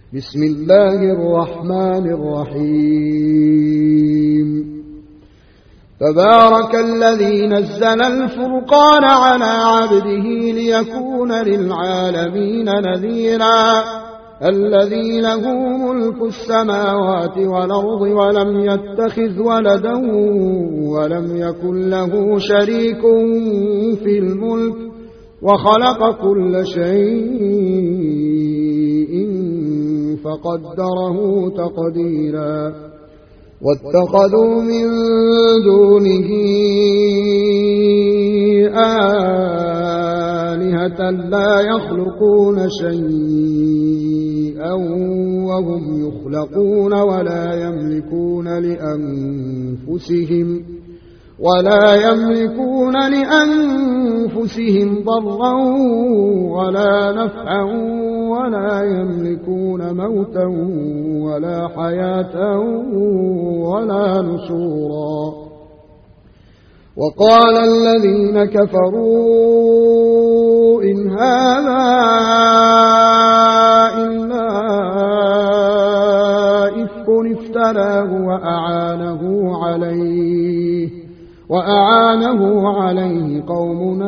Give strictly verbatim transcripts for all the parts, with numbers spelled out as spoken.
بسم الله الرحمن الرحيم تبارك الذي نزل الفرقان على عبده ليكون للعالمين نذيرا الذي له ملك السماوات والأرض ولم يتخذ ولدا ولم يكن له شريك في الملك وخلق كل شيء فقدره تقديرا واتخذوا من دونه آلهة لا يخلقون شيئا وهم يخلقون ولا يملكون لأنفسهم ولا يملكون لأنفسهم ضرا ولا نفعا ولا يملكون موتا ولا حياة ولا نشورا وقال الذين كفروا إن هذا إلا إفك افتراه وأعانه عليه وأعانه عليه قوم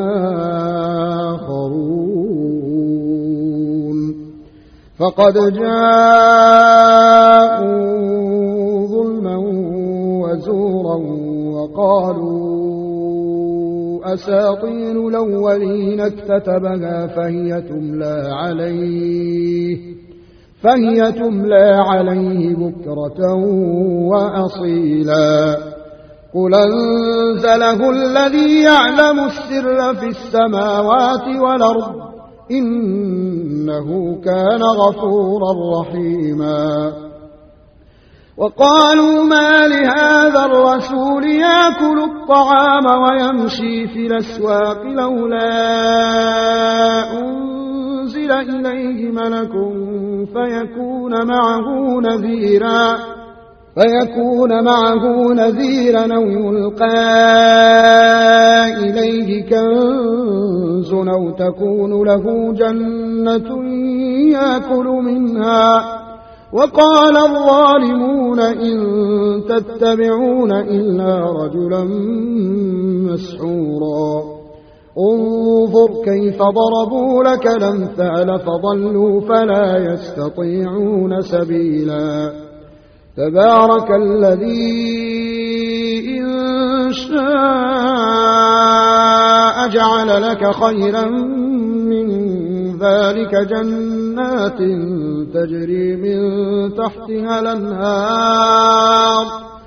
آخرون فقد جاءوا ظلما وزورا وقالوا أساطير الأولين اكتتبها فهي تملى عليه فهي تملى عليه بكرة وأصيلا قل أنزله الذي يعلم السر في السماوات والأرض إنه كان غفورا رحيما وقالوا ما لهذا الرسول يأكل الطعام ويمشي في الأسواق لولا أنزل إليه ملك فيكون معه نذيرا فيكون معه نذيرا أو يلقى إليه كنز أو تكون له جنة يأكل منها وقال الظالمون إن تتبعون إلا رجلا مسحورا انظر كيف ضربوا لك الأمثال فضلوا فلا يستطيعون سبيلا تبارك الذي إن شاء جعل لك خيرا من ذلك جنات تجري من تحتها الأنهار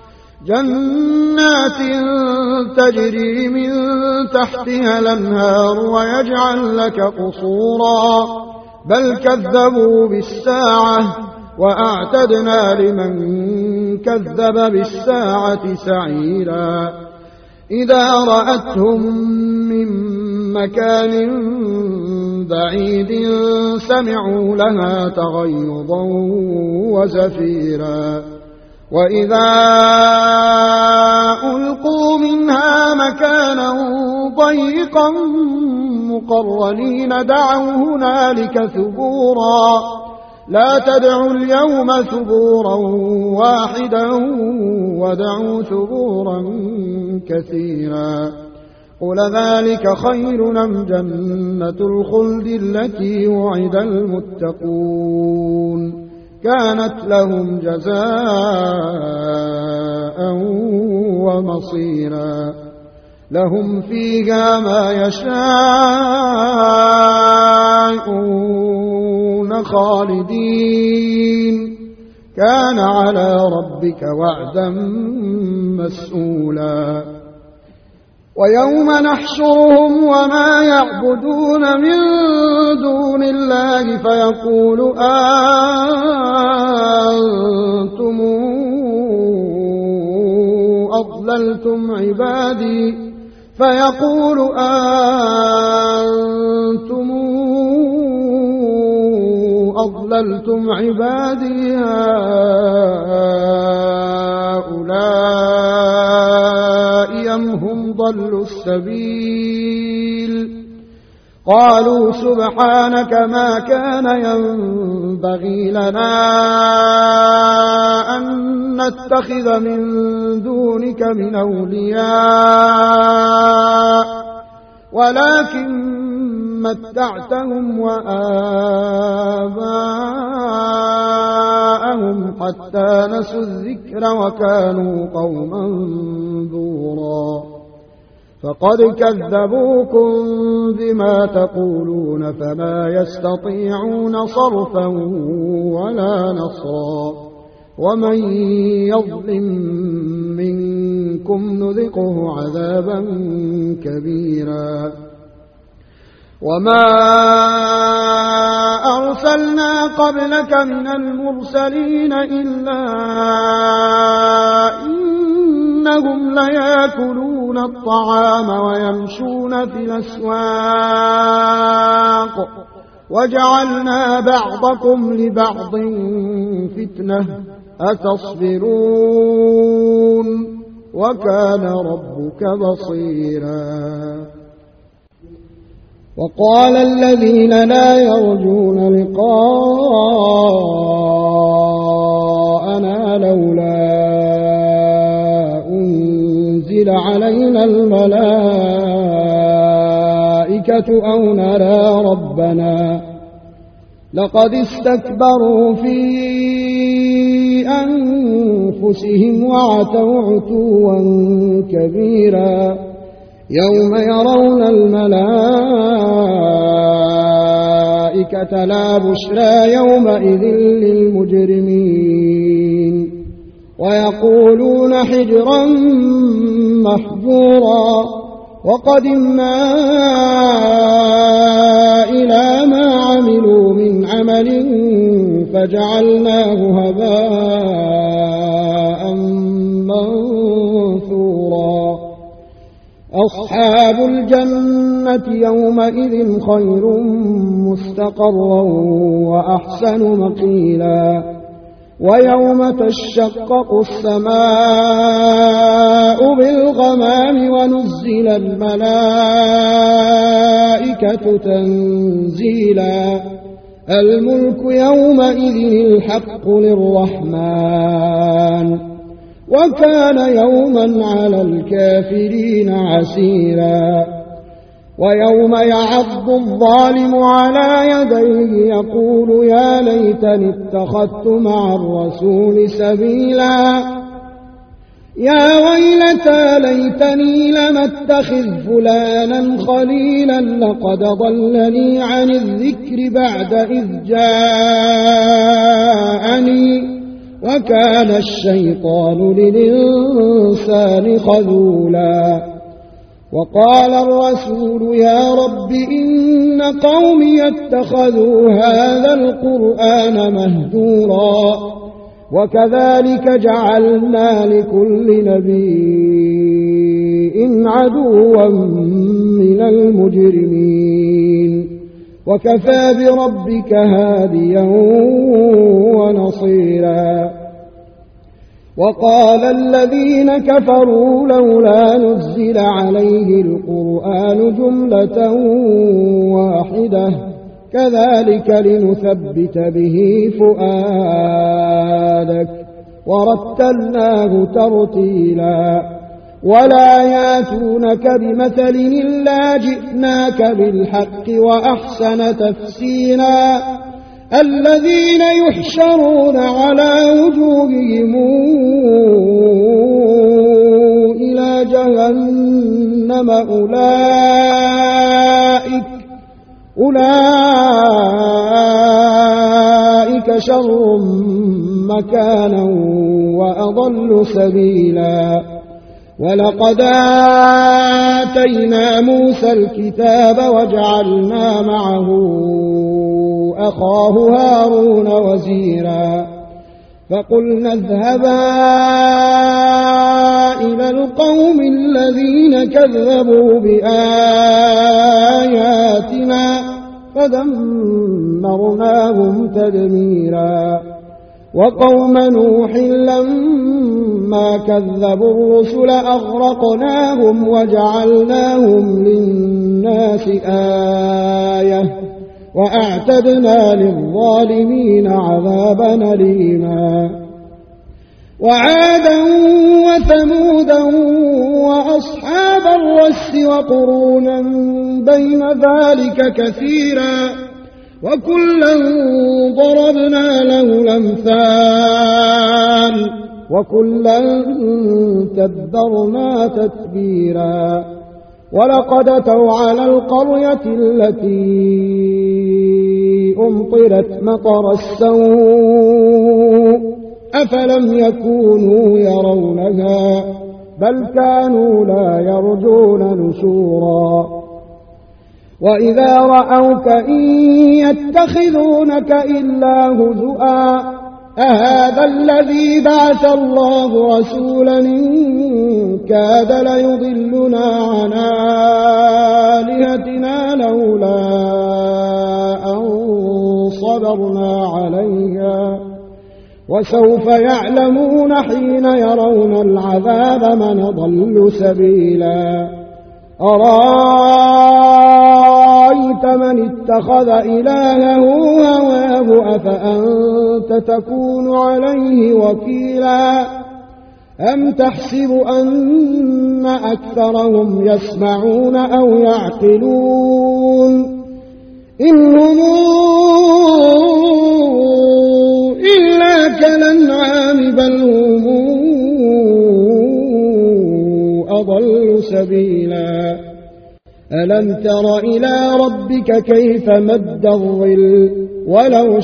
جنات تجري من تحتها الأنهار ويجعل لك قصورا بل كذبوا بالساعة وأعتدنا لمن كذب بالساعة سعيرا إذا رأتهم من مكان بعيد سمعوا لها تغيظا وزفيرا وإذا ألقوا منها مكانا ضيقا مقرنين دعوا هنالك ثبورا لا تدعوا اليوم ثبورا واحدا ودعوا ثبورا كثيرا قل ذلك خير أم جنة الخلد التي وعد المتقون كانت لهم جزاء ومصيرا لهم فيها ما يشاءون خالدين كان على ربك وعدا مسئولا ويوم نحشرهم وما يعبدون من دون الله فيقول أنتم أضللتم عبادي فيقول أنتم أضللتم عبادي هؤلاء أم هم ضلوا السبيل قالوا سبحانك ما كان ينبغي لنا أن نتخذ من دونك من أولياء ولكن متعتهم وآباءهم حتى نسوا الذكر وكانوا قوما بورا فقد كذبوكم بما تقولون فما يستطيعون صرفا ولا نصرا ومن يظلم منكم نذقه عذابا كبيرا وما أرسلنا قبلك من المرسلين إلا إنهم ليأكلون الطعام ويمشون في الأسواق وجعلنا بعضكم لبعض فتنة أتصبرون وكان ربك بصيرا وقال الذين لا يرجون لقاءنا لولا أنزل علينا الملائكة أو نرى ربنا لقد استكبروا في أنفسهم وعتوا عتوا كبيرا يوم يرون الملائكة لا بشرى يومئذ للمجرمين ويقولون حجرا محجورا وقدمنا إلى ما عملوا من عمل فجعلناه هباء منثورا أصحاب الجنة يومئذ خير مستقرا وأحسن مقيلا ويوم تشقق السماء بالغمام ونزل الملائكة تنزيلا الملك يومئذ الحق للرحمن وكان يوما على الكافرين عسيرا ويوم يعض الظالم على يديه يقول يا ليتني اتخذت مع الرسول سبيلا يا ويلتى ليتني لم اتخذ فلانا خليلا لقد ضلني عن الذكر بعد إذ جاءني وكان الشيطان للإنسان خذولا وقال الرسول يا رب إن قومي اتخذوا هذا القرآن مهجورا وكذلك جعلنا لكل نبي عدوا من المجرمين وكفى بربك هاديا ونصيرا وقال الذين كفروا لولا نزل عليه القرآن جملة واحدة كذلك لنثبت به فؤادك ورتلناه ترتيلا ولا ياتونك بمثل إلا جئناك بالحق وأحسن تفسيرا الذين يحشرون على وجوههم إلى جهنم أولئك أولئك شر مكانا وأضل سبيلا ولقد آتينا موسى الكتاب وجعلنا معه أخاه هارون وزيرا فقلنا اذهبا إلى القوم الذين كذبوا بآياتنا فدمرناهم تدميرا وقوم نوح لما كذبوا الرسل أغرقناهم وجعلناهم للناس آية وأعتدنا للظالمين عذابا أليما وعادا وثمودا وأصحاب الرس وقرونا بين ذلك كثيرا وكلا ضربنا له الأمثال وكلا تبرنا تتبيرا ولقد أتوا على القرية التي أمطرت مطر السوء أفلم يكونوا يرونها بل كانوا لا يرجون نشورا وإذا رأوك إن يتخذونك إلا هزؤا أهذا الذي بعث الله رسولا إن كاد ليضلنا عن آلهتنا لولا أن صبرنا عليها وسوف يعلمون حين يرون العذاب من ضل سبيلا أرأيت من اتخذ إلهه هواه أفأنت تكون عليه وكيلا أم تحسب أن أكثرهم يسمعون أو يعقلون إن هم إلا كالأنعام بل هم أضل سبيلا ألم تر إلى ربك كيف مد الظل ولو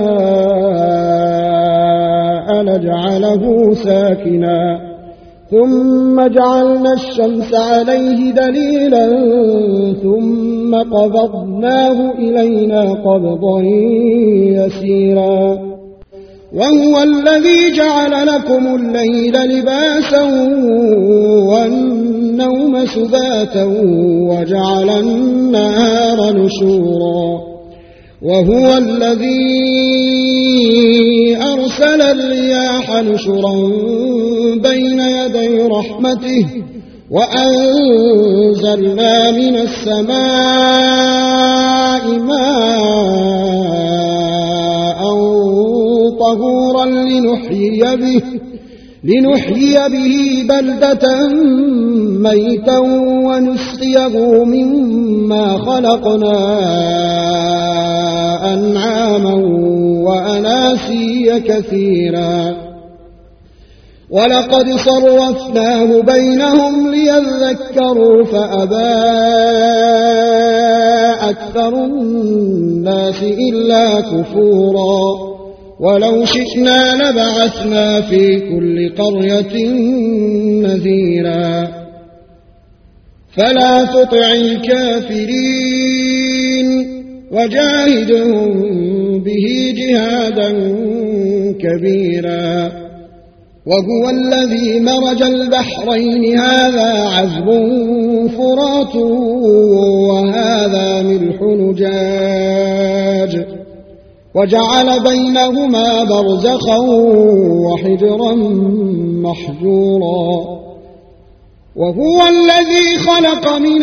شاء لجعله ساكنا ثم جعلنا الشمس عليه دليلا ثم قبضناه إلينا قبضا يسيرا وهو الذي جعل لكم الليل لباسا والنوم سباتا وجعل النهار نشورا وهو الذي أرسل الرياح نشرا بين يدي رحمته وأنزلنا من السماء ماء طهورا لنحيي به لنحيي به بلدة ميتا ونسقيه مما خلقنا أنعاما وأناسيا كثيرا ولقد صرفناه بينهم ليذكروا فأبى أكثر الناس إلا كفورا ولو شئنا لبعثنا في كل قرية نذيرا فلا تطع الكافرين وجاهدهم به جهادا كبيرا وهو الذي مرج البحرين هذا عذب فرات وهذا ملح نجاج وجعل بينهما برزخا وحجرا محجورا وهو الذي خلق من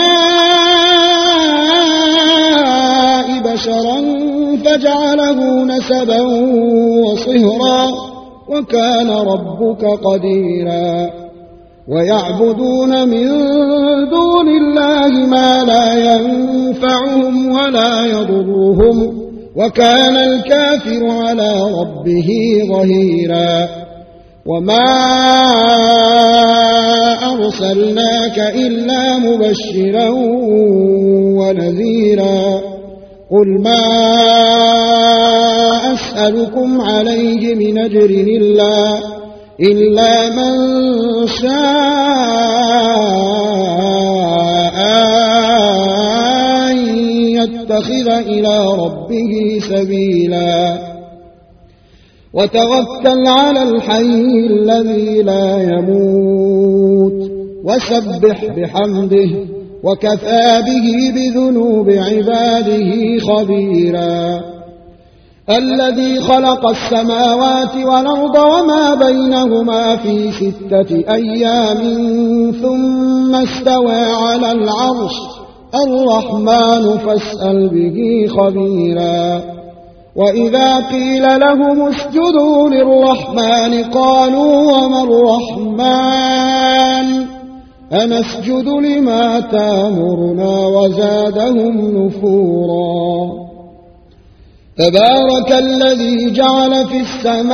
الماء بشرا فجعله نسبا وصهرا وكان ربك قديرا ويعبدون من دون الله ما لا ينفعهم ولا يضرهم وكان الكافر على ربه ظهيرا وما أرسلناك إلا مبشرا ونذيرا قل ما أسألكم عليه من أجر إلا, إلا من شاء أن يتخذ إلى ربه سبيلا وتوكل على الحي الذي لا يموت وسبح بحمده وكفى به بذنوب عباده خبيرا الذي خلق السماوات والأرض وما بينهما في ستة أيام ثم استوى على العرش الرحمن فاسأل به خبيرا وإذا قيل لهم اسجدوا للرحمن قالوا وما الرحمن أنسجد لما تامرنا وزادهم نفورا تبارك الذي جعل في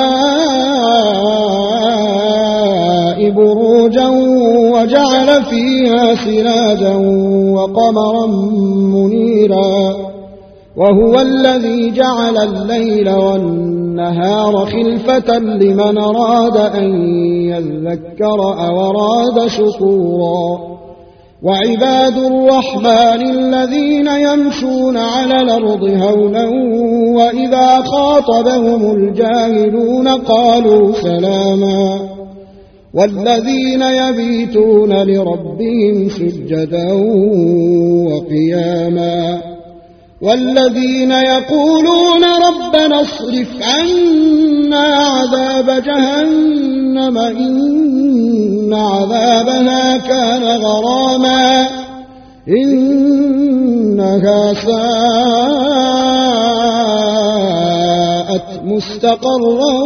السماء بروجا وجعل فيها سراجا وقمرا منيرا وهو الذي جعل الليل والنهار خلفة لمن أراد أن يذكر أو أراد شكورا وعباد الرحمن الذين يمشون على الأرض هونا وإذا خاطبهم الجاهلون قالوا سلاما والذين يبيتون لربهم سجدا وقياما والذين يقولون ربنا اصرف عنا عذاب جهنم إن عذابها كان غراما إنها ساءت مستقرا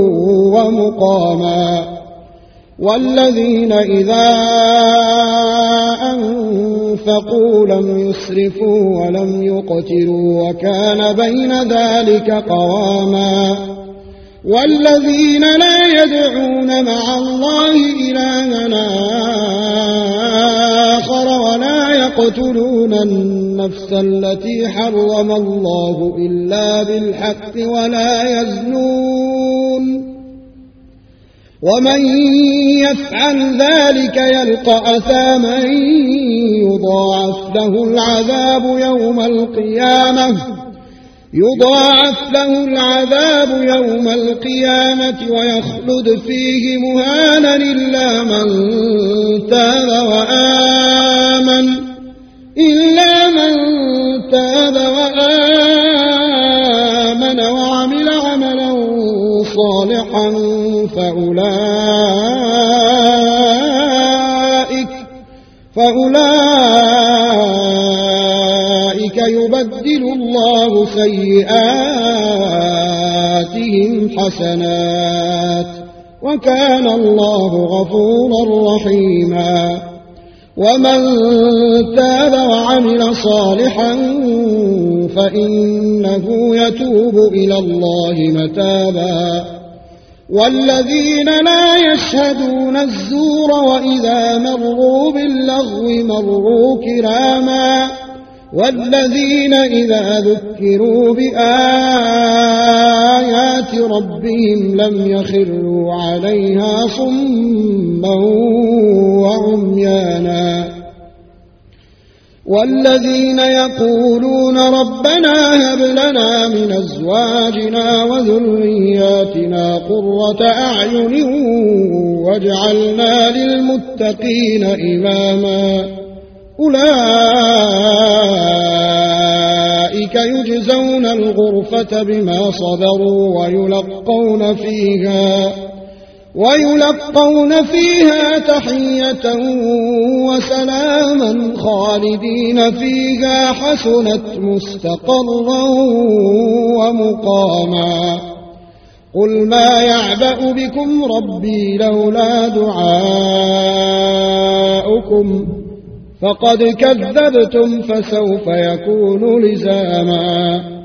ومقاما والذين إذا أنفقوا لم يسرفوا ولم يقتروا وكان بين ذلك قواما والذين لا يدعون مع الله إلها آخر ولا يقتلون النفس التي حرم الله إلا بالحق ولا يزنون ومن يفعل ذلك يلقى أثاما يضاعف له العذاب يوم القيامة يضاعف له العذاب يوم القيامة ويخلد فيه مهانا إلا من تاب وآمن إلا من تاب وآمن وعمل عملا صالحا فأولئك فأولئك يبدل الله سيئاتهم حسنات وكان الله غفورا رحيما ومن تاب وعمل صالحا فإنه يتوب إلى الله متابا والذين لا يشهدون الزور وإذا مروا باللغو مروا كراما والذين إذا ذكروا بآيات ربهم لم يخروا عليها صما وعميانا والذين يقولون ربنا هب لنا من أزواجنا وذرياتنا قرة أعين واجعلنا للمتقين إماما أولئك يجزون الغرفة بما صبروا ويلقون فيها ويلقون فيها تحية وسلاما خالدين فيها حسنت مستقرا ومقاما قل ما يعبأ بكم ربي لولا دعاؤكم فقد كذبتم فسوف يكون لزاما